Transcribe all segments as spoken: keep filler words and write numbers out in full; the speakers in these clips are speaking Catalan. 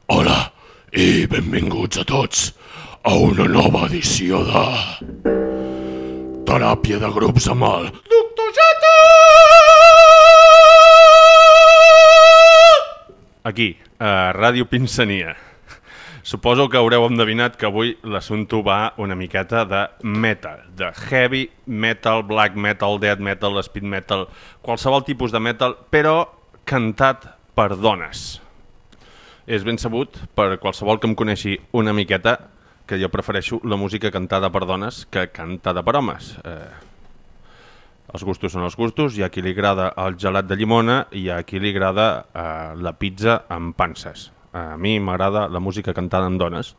Hola i benvinguts a tots a una nova edició de Teràpia de Grups amb el Doctor Jata! Aquí, a Ràdio Pinsania. Suposo que haureu endevinat que avui l'assumpte va una miqueta de metal, de heavy metal, black metal, death metal, speed metal, qualsevol tipus de metal, però cantat per dones. És ben sabut, per qualsevol que em coneixi una miqueta, que jo prefereixo la música cantada per dones que cantada per homes. Eh, els gustos són els gustos, hi ha qui li agrada el gelat de llimona i hi ha qui li agrada eh, la pizza amb panses. A mi m'agrada la música cantada amb dones.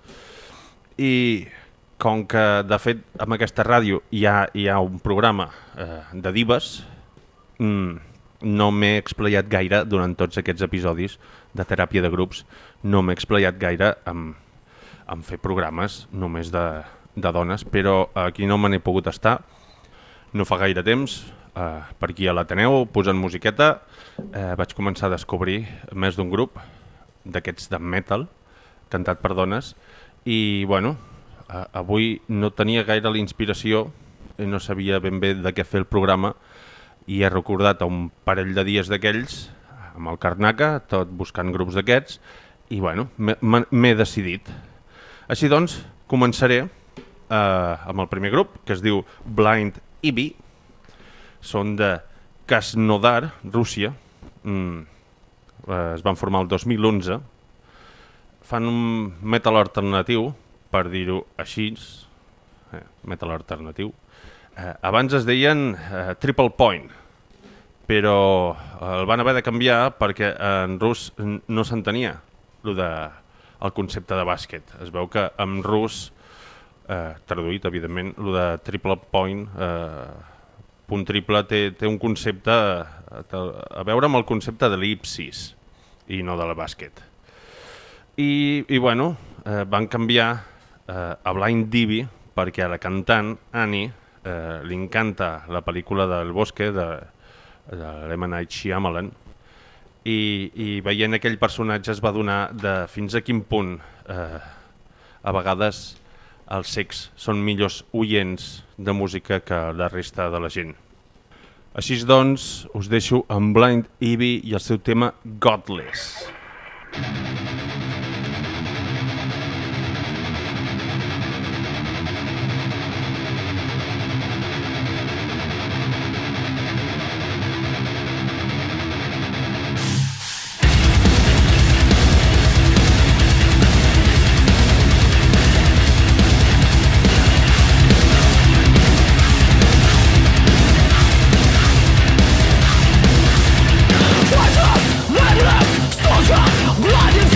I com que, de fet, amb aquesta ràdio hi ha, hi ha un programa eh, de divas, mmm, no m'he explayat gaire durant tots aquests episodis de teràpia de grups, no m'he explayat gaire en, en fer programes només de, de dones, però aquí no me n'he pogut estar, no fa gaire temps, eh, per aquí a l'Ateneu, posant musiqueta, eh, vaig començar a descobrir més d'un grup d'aquests de metal, cantat per dones, i bueno, eh, avui no tenia gaire la inspiració, i no sabia ben bé de què fer el programa, i he recordat a un parell de dies d'aquells, amb el Karnaka, tot buscant grups d'aquests, i bueno, m'he decidit. Així doncs, començaré eh, amb el primer grup, que es diu Blind Ivy. Són de Krasnodar, Rússia. Mm, eh, es van formar el dos mil onze. Fan un metal alternatiu, per dir-ho així. Eh, metal alternatiu. Eh, abans es deien eh, Triple Point, però el van haver de canviar perquè en rus no s'entenia el, de, el concepte de bàsquet. Es veu que en rus, eh, traduït evidentment, el de Triple Point, eh, punt triple, té, té un concepte eh, a veure amb el concepte de l'ellipsis i no de la bàsquet. I, i bueno, eh, van canviar eh, a Blind Ivy perquè a la cantant, Annie, Eh, li encanta la pel·lícula del Bosque de, de l'M. Night Shyamalan i, i veient aquell personatge es va donar de fins a quin punt eh, a vegades els cecs són millors oients de música que la resta de la gent. Així doncs, us deixo amb Blind Ivy i el seu tema Godless. Blinded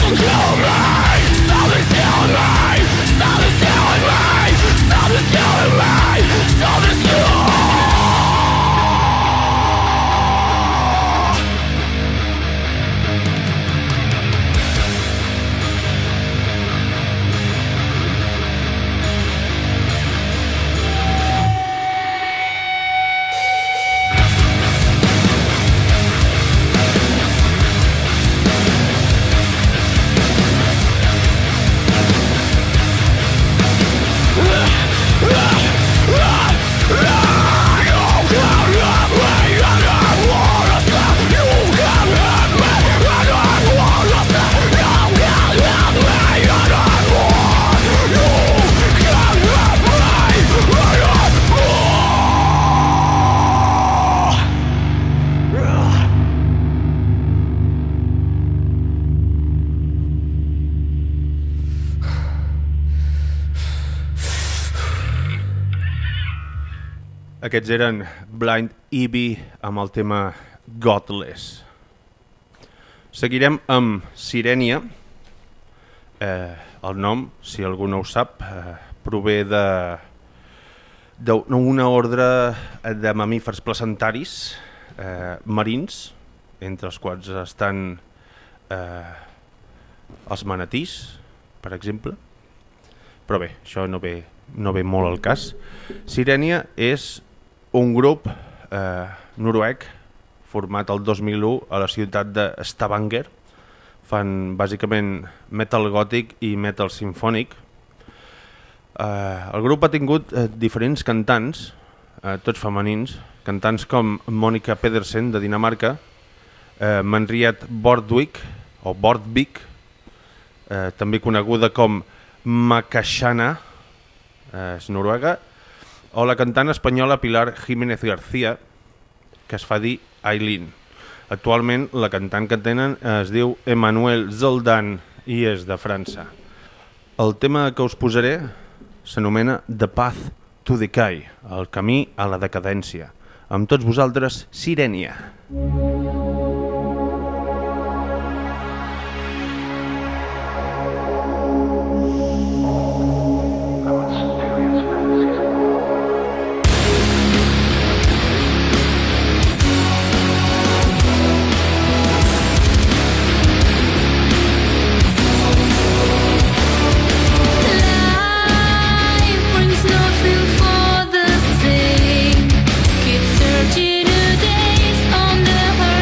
Aquests eren Blind Ivy amb el tema Godless. Seguirem amb Sirenia. Eh, el nom, si algú no ho sap, eh, prové de d'una ordre de mamífers placentaris eh, marins, entre els quals estan eh, els manatís, per exemple. Però bé, això no ve, no ve molt al cas. Sirenia és un grup eh, noruec format el dos mil u a la ciutat de Stavanger. Fan bàsicament metal gòtic i metal sinfònic. Eh, el grup ha tingut eh, diferents cantants, eh, tots femenins, cantants com Monica Pedersen de Dinamarca, eh, Manriette Bordvik, o Bordvik, eh, també coneguda com Makashana, eh, és noruega, o la cantant espanyola Pilar Jiménez García, que es fa dir Aileen. Actualment la cantant que tenen es diu Emmanuel Zoldan i és de França. El tema que us posaré s'anomena The Path to Decay, el camí a la decadència. Amb tots vosaltres, Sirenia. Searching a days on the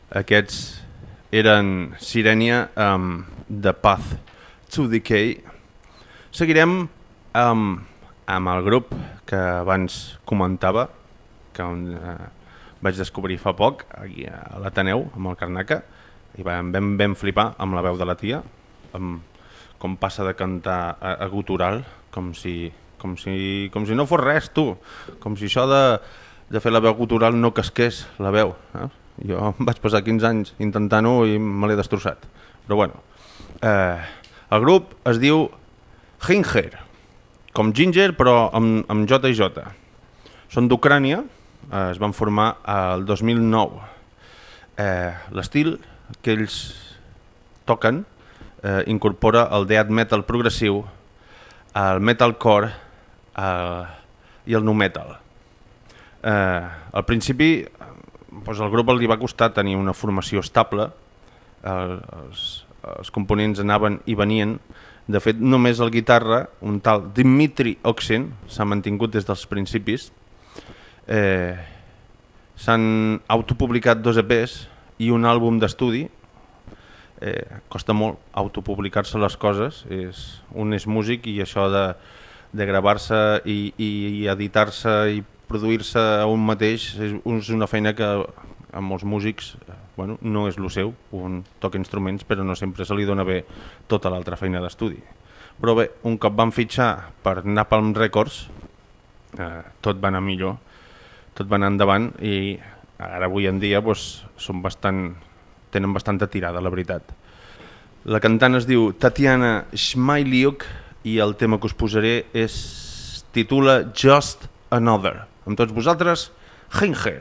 Aquests eren Sirenia amb The Path to Decay. Seguirem amb, amb el grup que abans comentava, que eh, vaig descobrir fa poc aquí a l'Ateneu, amb el Carnaca, i vam, vam, vam flipar amb la veu de la tia, amb com passa de cantar a, a gutural, com si, com, si, com si no fos res, tu, com si això de, de fer la veu gutural no casqués la veu, eh? Jo em vaig passar quinze anys intentant-ho i me l'he destrossat. Però bueno, eh, el grup es diu Ginger, com Ginger però amb, amb J i J. Són d'Ucrània, eh, es van formar el dos mil nou. Eh, l'estil que ells toquen eh, incorpora el death metal progressiu, el metalcore eh, i el nu metal. Eh, al principi doncs el grup li va costar tenir una formació estable, eh, els, els components anaven i venien. De fet, només el guitarra, un tal Dmitry Oksin, s'ha mantingut des dels principis. Eh, S'han autopublicat dos E Pes i un àlbum d'estudi. Eh, costa molt autopublicar-se les coses. És, un és músic i això de, de gravar-se i, i, i editar-se i produir-se a un mateix és, és una feina que a molts músics bueno, no és el seu, un toca instruments però no sempre se li dona bé tota l'altra feina d'estudi. Però bé, un cop van fitxar per Napalm Records, eh, tot va anar millor, tot va anar endavant i ara avui en dia doncs, són bastant, tenen bastanta tirada, la veritat. La cantant es diu Tatiana Shmailiuk i el tema que us posaré es titula Just Another. Amb tots vosaltres, Ginger.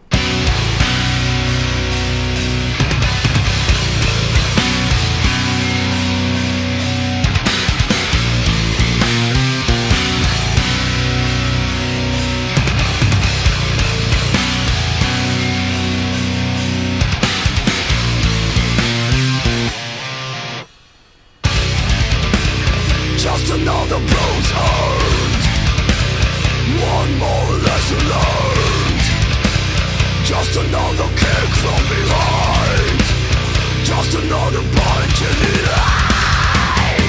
Just another bruise earned, one more lesson learned. Just another kick from behind, just another punch in the eye.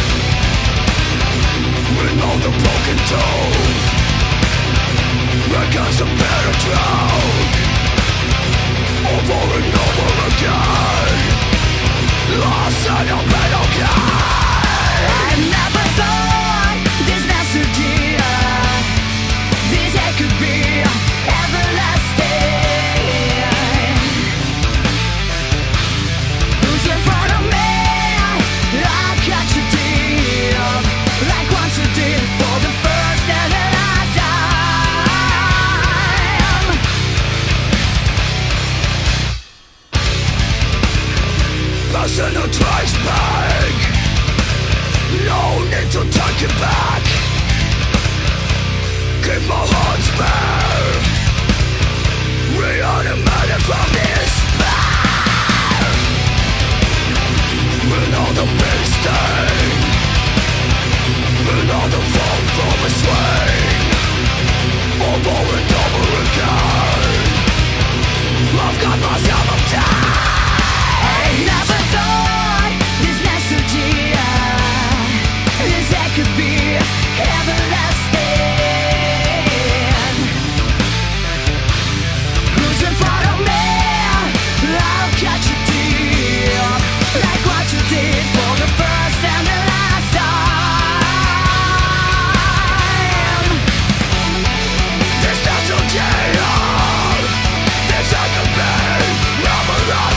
With all the broken tooth against a better drought, over and over again, lost in a battle game. I never thought this nostalgia, this head could be everlasting. Who's in front of me? I'll catch a deal, like once you did for the first and the last time. Passing a trash bag, no need to take it back. Keep my heart spare, reanimated from despair. With all the big stain, with all the fall from a swing, over and over again, I've got myself up time. I never thought this nostalgia, this head could be everlasting. Who's in front of me? I'll catch a deal, like what you did for the first and the last time. This nostalgia, this head could be everlasting.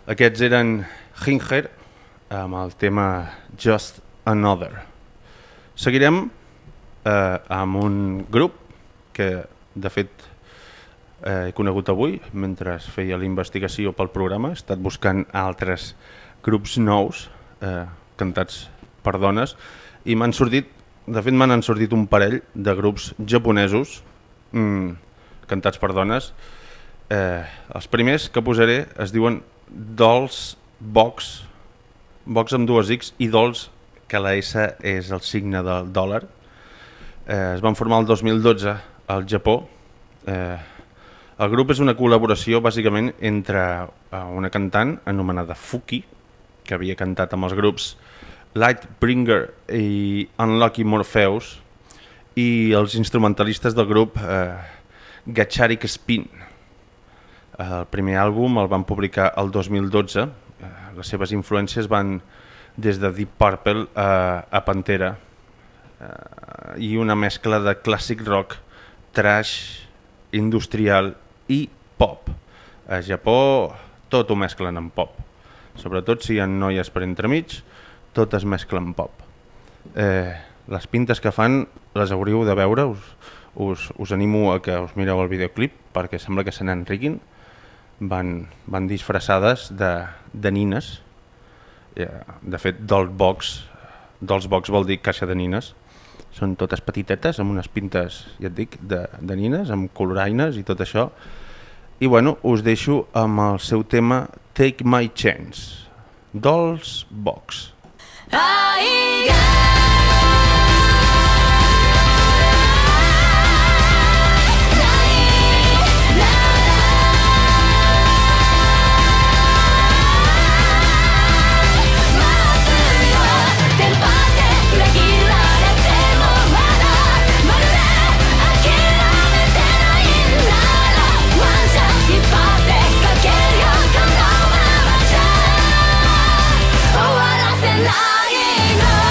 Aquests eren Hinger amb el tema Just Another. Seguirem eh, amb un grup que de fet eh, he conegut avui mentre feia la investigació pel programa. He estat buscant altres grups nous eh, cantats per dones i m'han sortit, de fet m'han sortit un parell de grups japonesos mm, cantats per dones. Eh, els primers que posaré es diuen Dolls Box, Box amb dues X i Dolls, que la S és el signe del dòlar. Eh, es van formar el dos mil dotze al Japó. Eh, el grup és una col·laboració bàsicament entre una cantant anomenada Fuki, que havia cantat amb els grups Lightbringer i Unlucky Morpheus, i els instrumentalistes del grup eh, Gacharik Spin. El primer àlbum el van publicar el dos mil dotze. Eh, les seves influències van des de Deep Purple a, a Pantera eh, i una mescla de clàssic rock, trash, industrial i pop. A Japó tot ho mesclen en pop, sobretot si hi ha noies per entremig, tot es mescla en pop. Eh, les pintes que fan les hauríeu de veure, us, us, us animo a que us mireu el videoclip perquè sembla que se n'enriquin. Van, van disfressades de, de nines. De fet, Dolls Box, Dolls Box vol dir caixa de nines. Són totes petitetes, amb unes pintes, ja et dic, de, de nines, amb coloraines i tot això. I bueno, us deixo amb el seu tema Take My Chance. Dolls Box. Lying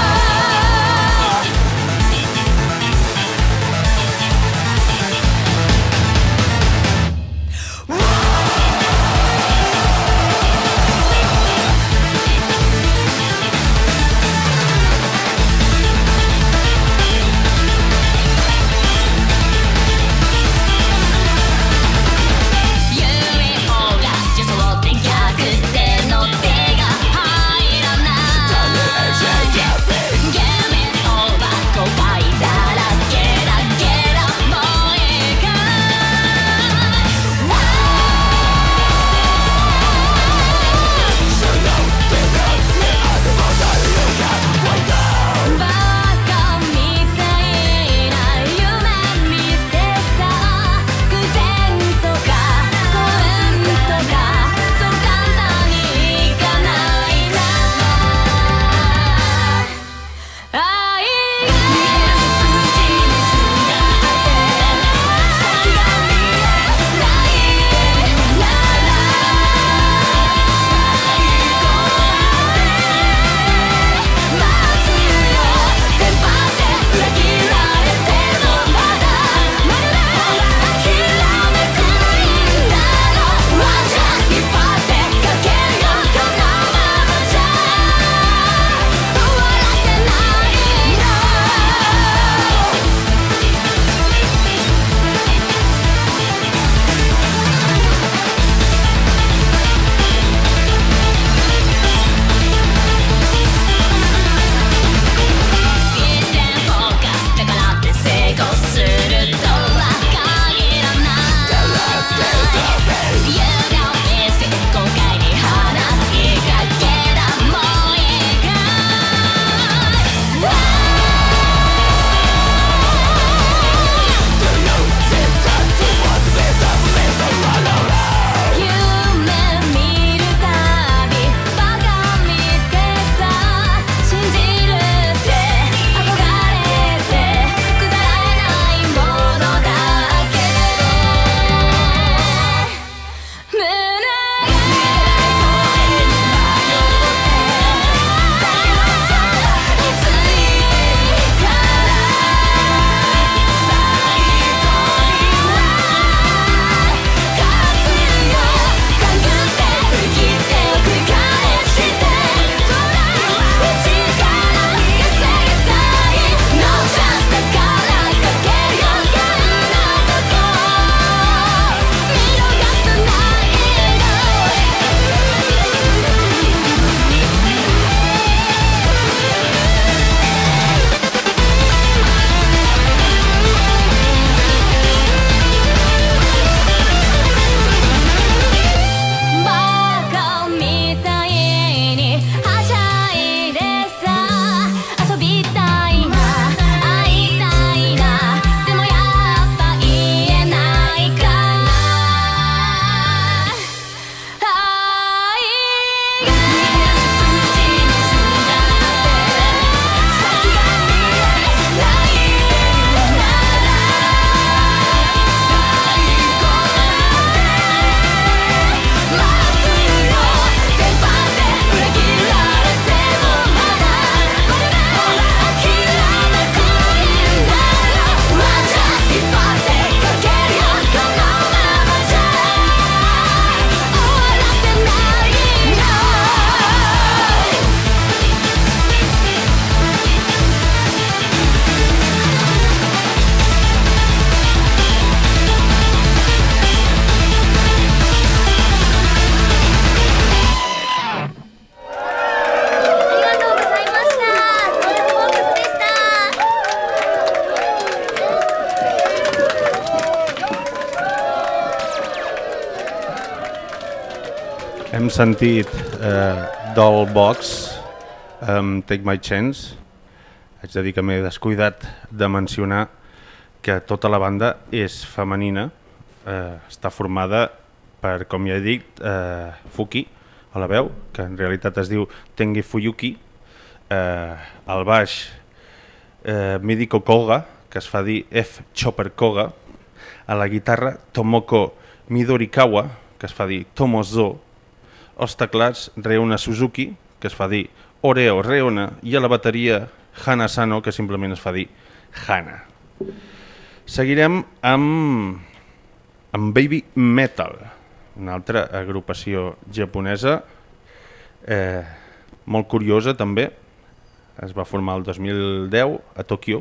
Hem sentit eh, Doll Box amb Take My Chance. Haig de dir que m'he descuidat de mencionar que tota la banda és femenina, eh, està formada per, com ja he dit, eh, Fuki a la veu, que en realitat es diu Tengi Fuyuki, eh, al baix eh, Midiko Koga, que es fa dir F. Chopper Koga, a la guitarra Tomoko Midorikawa, que es fa dir Tomozo, als teclats Reona Suzuki, que es fa dir Oreo Reona, i a la bateria Hana Sano, que simplement es fa dir Hana. Seguirem amb, amb Baby Metal, una altra agrupació japonesa, eh, molt curiosa també. Es va formar el dos mil deu a Tòquio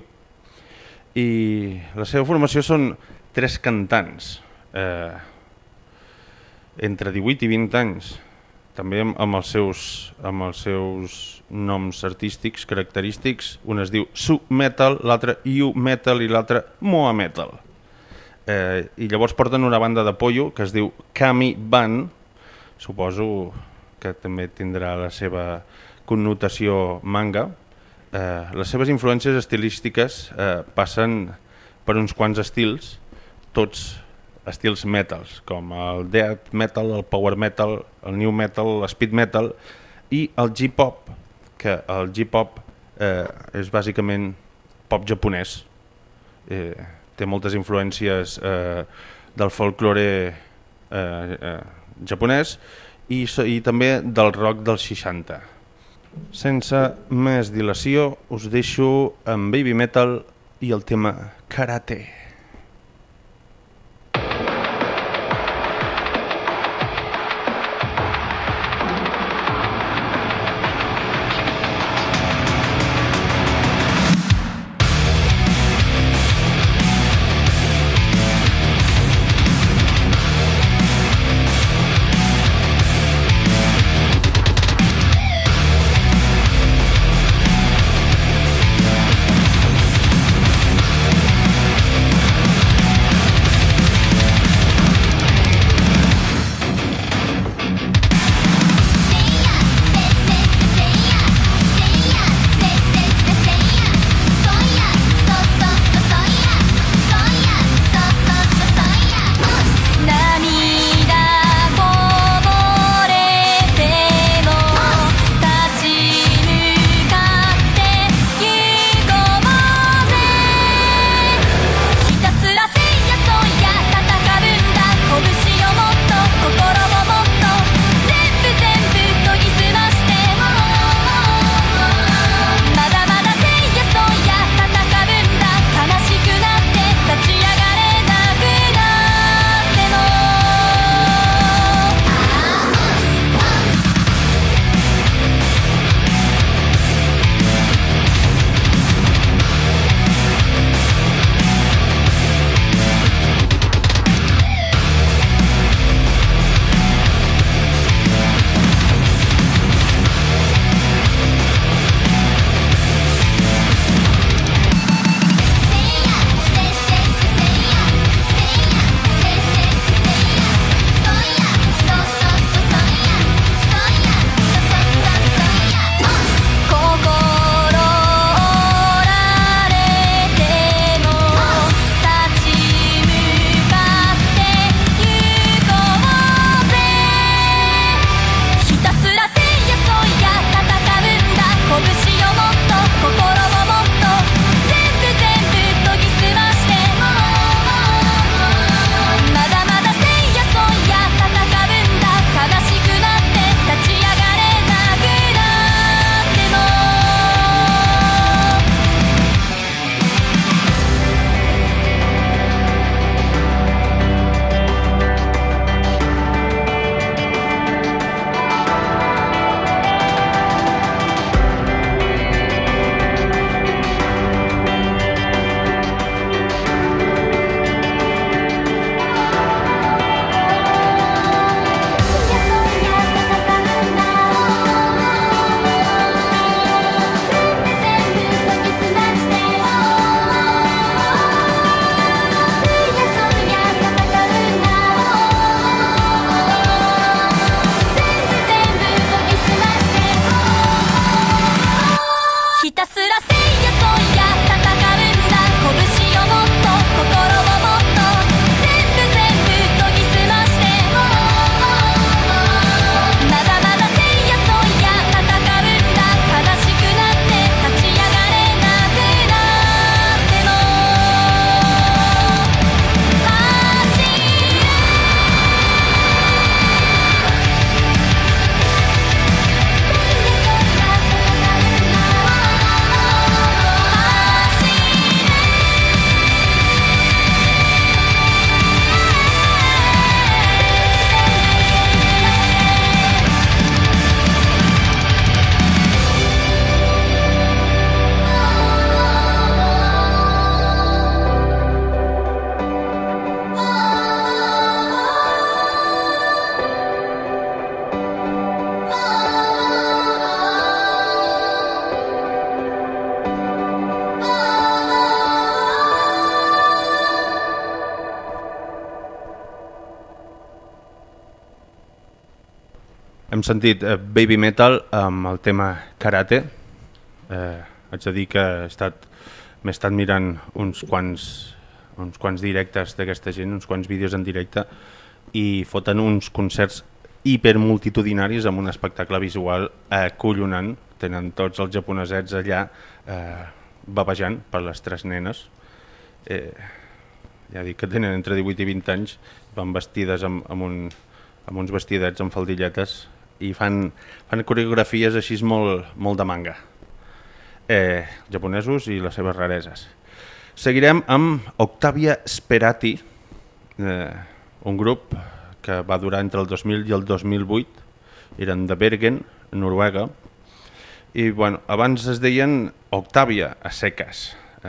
i la seva formació són tres cantants, eh, entre divuit i vint anys, també amb els seus, amb els seus noms artístics característics. Un es diu Su Metal, l'altre Yu Metal i l'altre Moa Metal. Eh, I llavors porten una banda d'apoyo que es diu Kami Ban, suposo que també tindrà la seva connotació manga. Eh, les seves influències estilístiques eh, passen per uns quants estils, tots estils metals, com el death metal, el power metal, el new metal, el speed metal i el J-pop, que el J-pop eh, és bàsicament pop japonès. Eh, té moltes influències eh, del folklore eh, eh, japonès i, i també del rock dels seixanta. Sense més dilació, us deixo amb Baby Metal i el tema Karate. Karate sentit uh, Baby Metal amb el tema Karate. Eh, haig de dir que he estat, m'he estat mirant uns quants, uns quants directes d'aquesta gent, uns quants vídeos en directe, i foten uns concerts hipermultitudinaris amb un espectacle visual acollonant. Tenen tots els japonesets allà eh, babejant per les tres nenes. Eh, ja dic que tenen entre divuit i vint anys, van vestides amb, amb, un, amb uns vestidets amb faldilletes i fan, fan coreografies així molt, molt de manga. Eh, japonesos i les seves rareses. Seguirem amb Octavia Sperati, eh, un grup que va durar entre el dos mil i el dos mil vuit, eren de Bergen, Noruega, i bueno, abans es deien Octavia a seques, eh,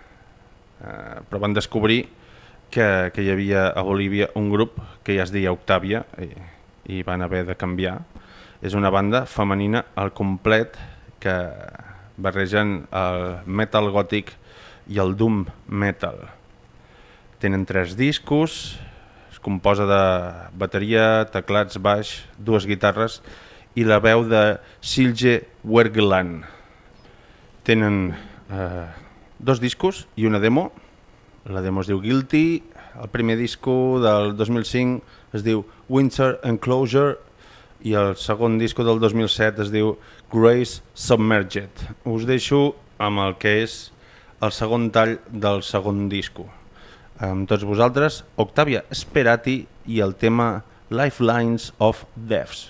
eh, però van descobrir que, que hi havia a Bolívia un grup que ja es deia Octavia i, i van haver de canviar. És una banda femenina al complet que barregen el metal gòtic i el doom metal. Tenen tres discos, es composa de bateria, teclats, baix, dues guitarres i la veu de Silje Wergeland. Tenen eh, dos discos i una demo. La demo es diu Guilty, el primer disco del dos mil cinc es diu Winter Enclosure i el segon disco del dos mil set es diu Grace Submerged. Us deixo amb el que és el segon tall del segon disco. Amb tots vosaltres, Octavia Sperati i el tema Lifelines of Deaths.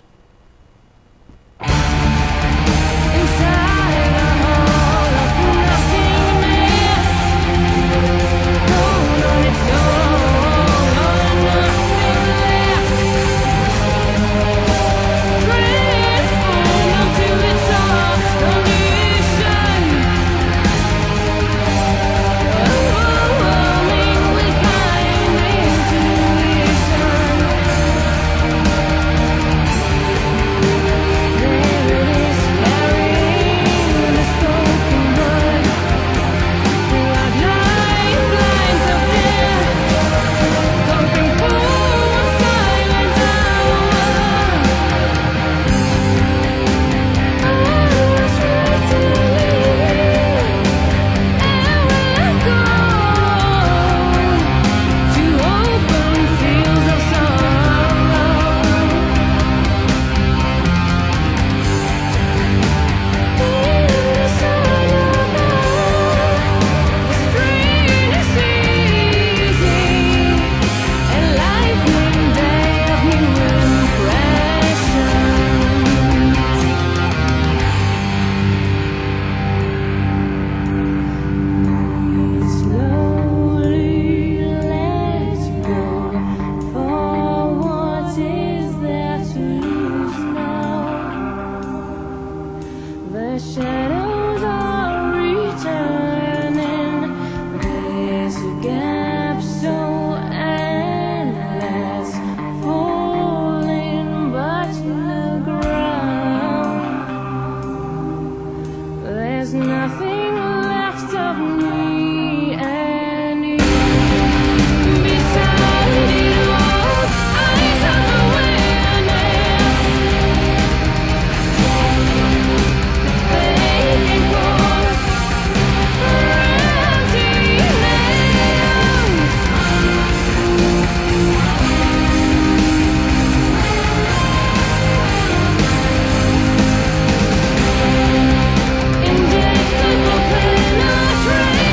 Train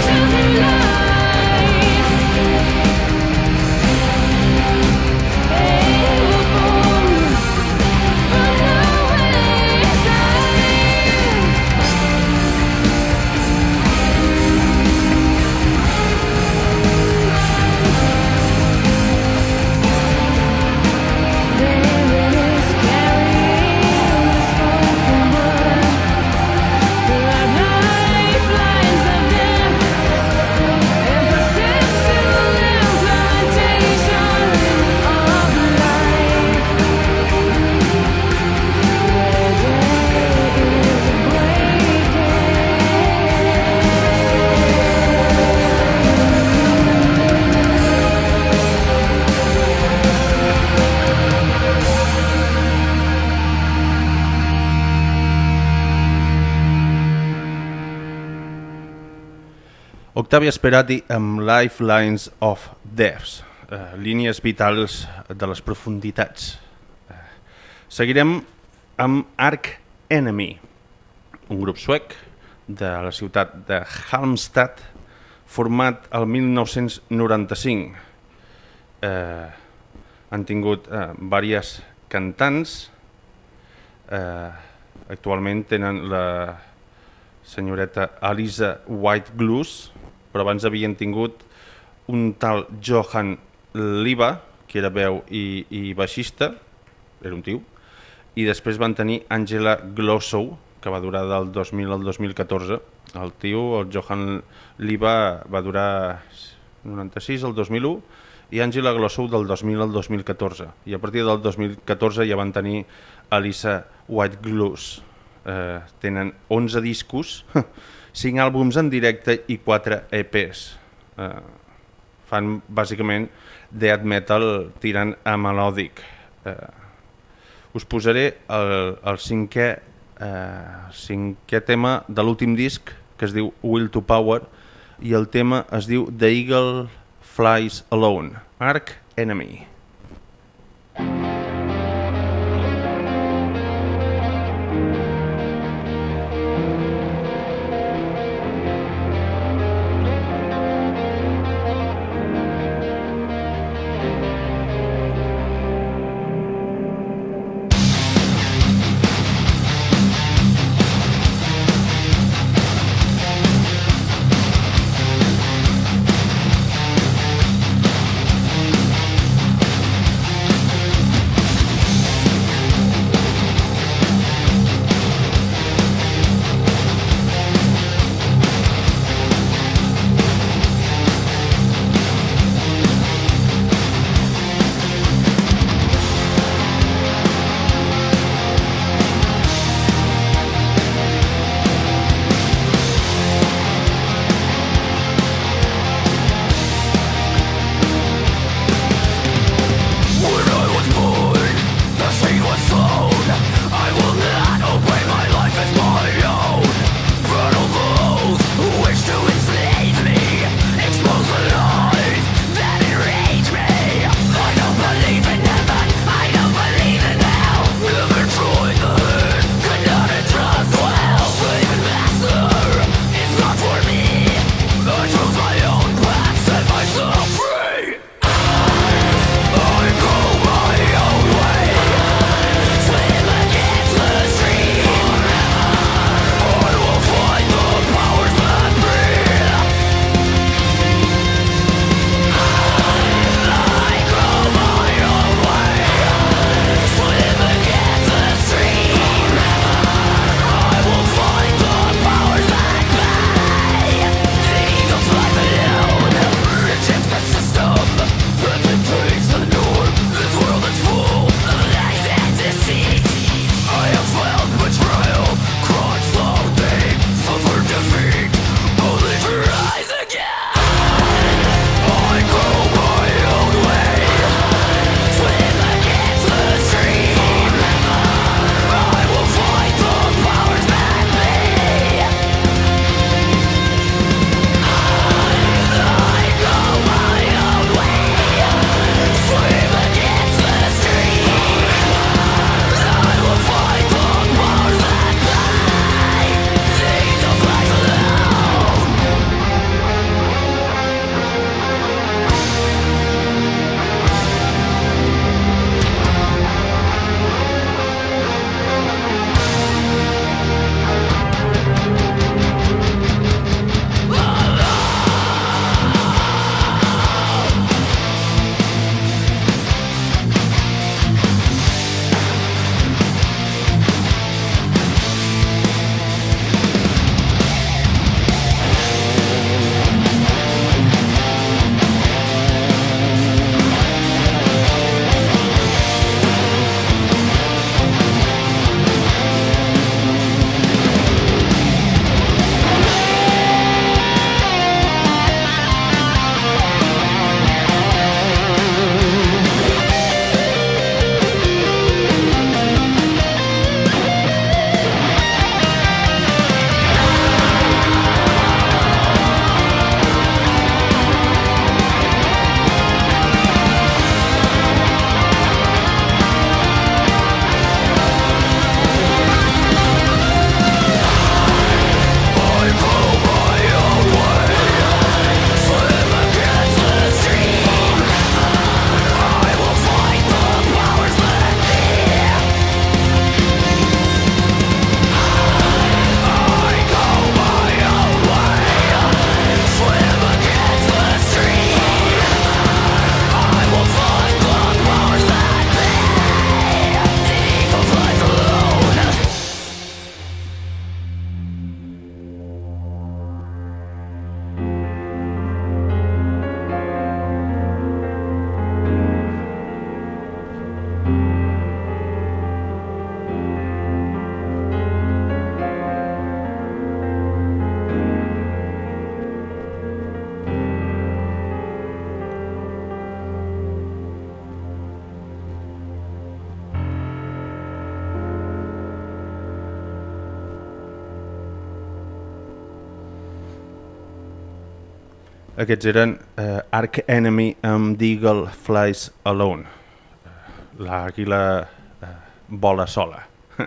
Octavia Sperati amb Lifelines of Depths, eh, línies vitals de les profunditats. Eh, seguirem amb Arch Enemy, un grup suec de la ciutat de Halmstad, format el mil nou-cents noranta-cinc. Eh, han tingut eh, diverses cantants. Eh, actualment tenen la senyoreta Alisa White-Gluz, però abans havien tingut un tal Johan Liva, que era veu i, i baixista, era un tio, i després van tenir Angela Glossow, que va durar del dos mil al dos mil catorze. El tio, el Johan Liva, va durar noranta-sis al dos mil u i Angela Glossow del dos mil al dos mil catorze. I a partir del dos mil catorze ja van tenir Alisa White-Gluz. Eh, tenen onze discos, cinc àlbums en directe i quatre E Pes. Eh, fan bàsicament death metal tirant a melòdic. Eh, us posaré el, el cinquè, eh, cinquè tema de l'últim disc, que es diu Will to Power, i el tema es diu The Eagle Flies Alone, Arch Enemy. Aquests eren uh, Arch Enemy amb The Eagle Flies Alone. L'àguila uh, vola sola.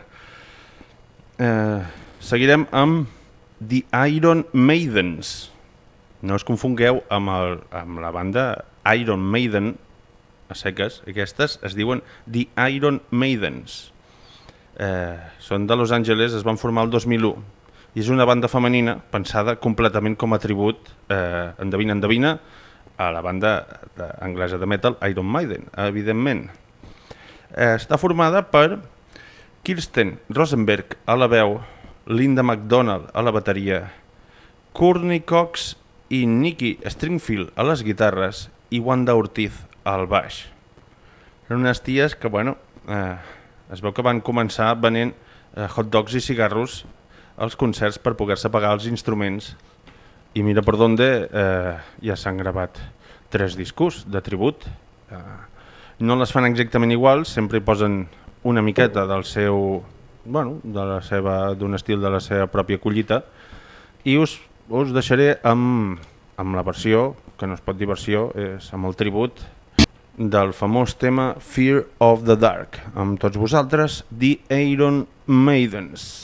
uh, seguirem amb The Iron Maidens. No us confongueu amb, el, amb la banda Iron Maiden, a seques. Aquestes es diuen The Iron Maidens. Eh, són de Los Angeles, es van formar el dos mil u i és una banda femenina pensada completament com a tribut, eh, endevina, endevina, a la banda de, anglesa de metal Iron Maiden, evidentment. Eh, està formada per Kirsten Rosenberg a la veu, Linda McDonald a la bateria, Courtney Cox i Nikki Stringfield a les guitarres i Wanda Ortiz al baix. Eren unes ties que, bueno, eh, es veu que van començar venent eh, hot dogs i cigarros als concerts per poder-se pagar els instruments i mira per donde eh, ja s'han gravat tres discos de tribut. Eh, no les fan exactament iguals, sempre hi posen una miqueta del seu, bueno, de la seva, d'un estil de la seva pròpia collita i us, us deixaré amb, amb la versió, que no es pot dir versió, és amb el tribut del famós tema Fear of the Dark. Amb tots vosaltres, The Iron Maidens.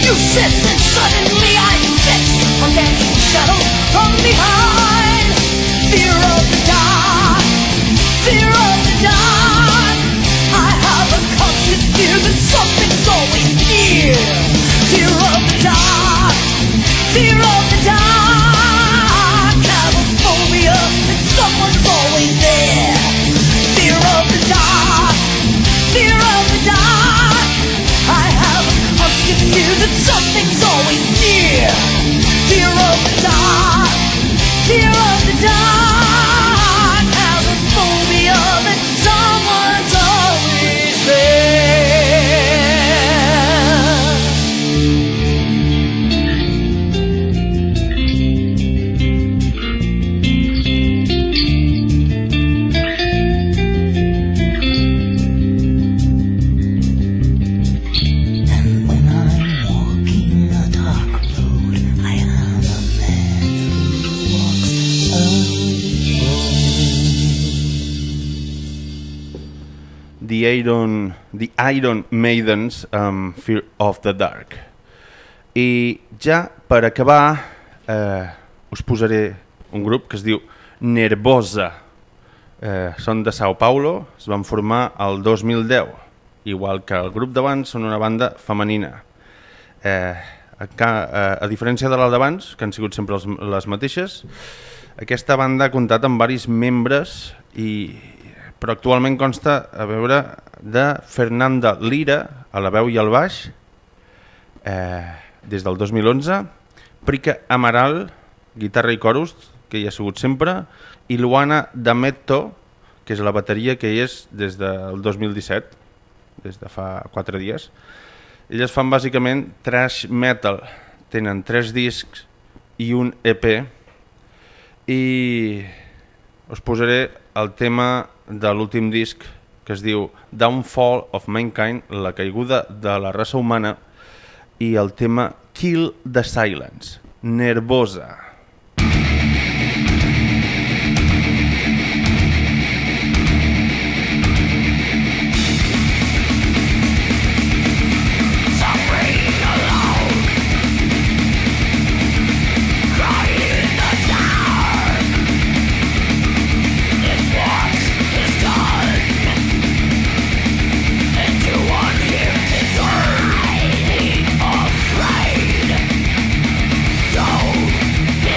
You sense and suddenly I sense a dancing shadow from behind. Fear of the dark, fear of the dark. I have a constant fear that something's always near. Fear of the dark, fear of the dark. Have a phobia that someone's always there. Fear of the dark, fear of the dark. I have a constant fear that something's always near. Fear of the dark, fear of the dark. Have a phobia that someone's always there. And when I'm walking a dark road, I am a man who walks The Iron, The Iron Maidens amb Fear of the Dark. I ja per acabar eh, us posaré un grup que es diu Nervosa. Eh, són de Sao Paulo, es van formar el dos mil deu, igual que el grup d'abans, són una banda femenina. Eh, a, a, a diferència de la d'abans, que han sigut sempre els, les mateixes, aquesta banda ha comptat amb varis membres, i, però actualment consta a veure de Fernanda Lira a la veu i al baix, eh, des del dos mil onze, Prica Amaral, guitarra i coros, que hi ha sigut sempre, i Luana D'Ametto, que és la bateria, que hi és des del dos mil disset, des de fa quatre dies. Elles fan bàsicament thrash metal, tenen tres discs i un E P, i us posaré el tema de l'últim disc, que es diu Downfall of Mankind, la caiguda de la raça humana, i el tema Kill the Silence, Nervosa. Afraid, don't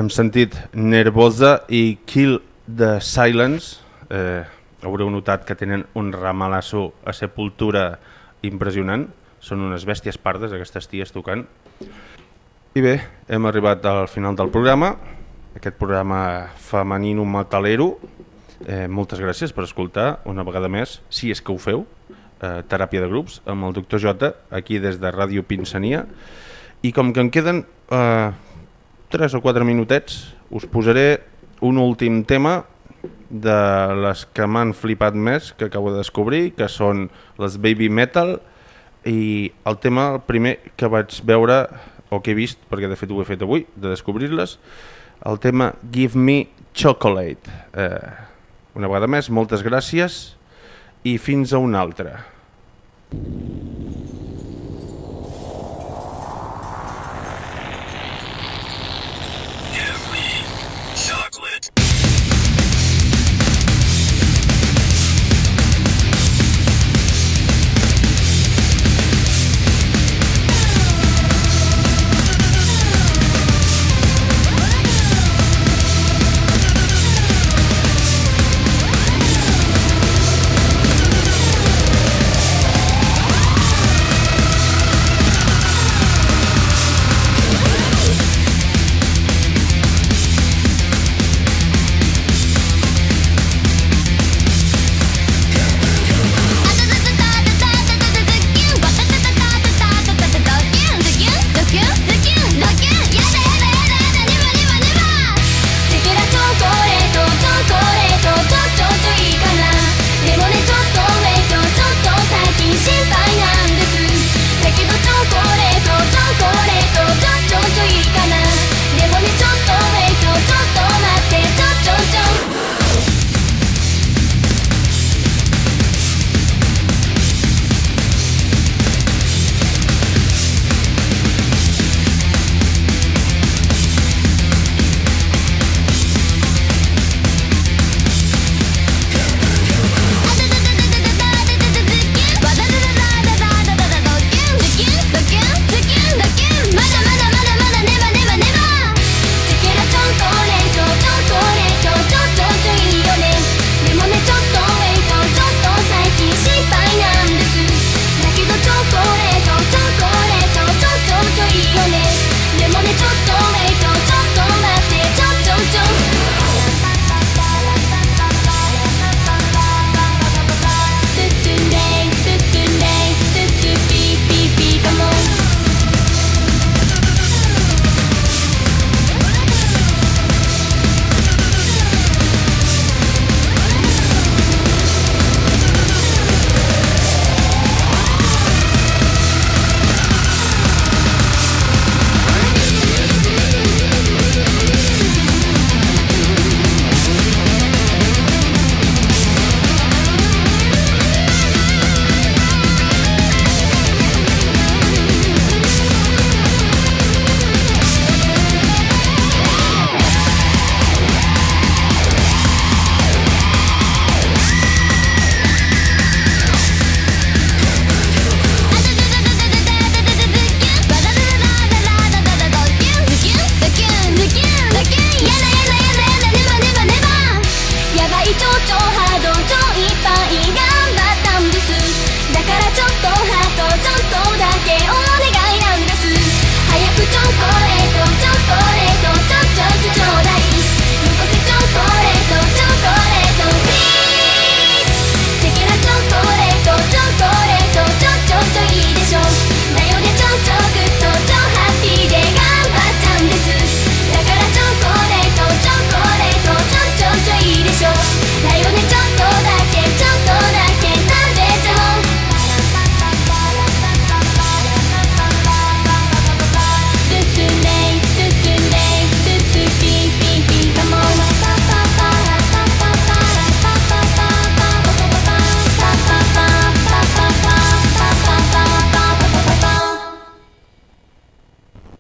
hem sentit Nervosa i Kill the Silence. Eh, haureu notat que tenen un ramalasso a Sepultura impressionant. Són unes bèsties pardes, aquestes ties tocant. I bé, hem arribat al final del programa, aquest programa femenino metalero. Eh, moltes gràcies per escoltar una vegada més, si és que ho feu, eh, Teràpia de Grups, amb el doctor J, aquí des de Ràdio Pinsania. I com que em queden eh, tres o quatre minutets, us posaré un últim tema de les que m'han flipat més, que acabo de descobrir, que són les Baby Metal, i el tema, el primer que vaig veure, o que he vist, perquè de fet ho he fet avui, de descobrir-les, el tema Give Me Chocolate. Eh, una vegada més, moltes gràcies i fins a una altra.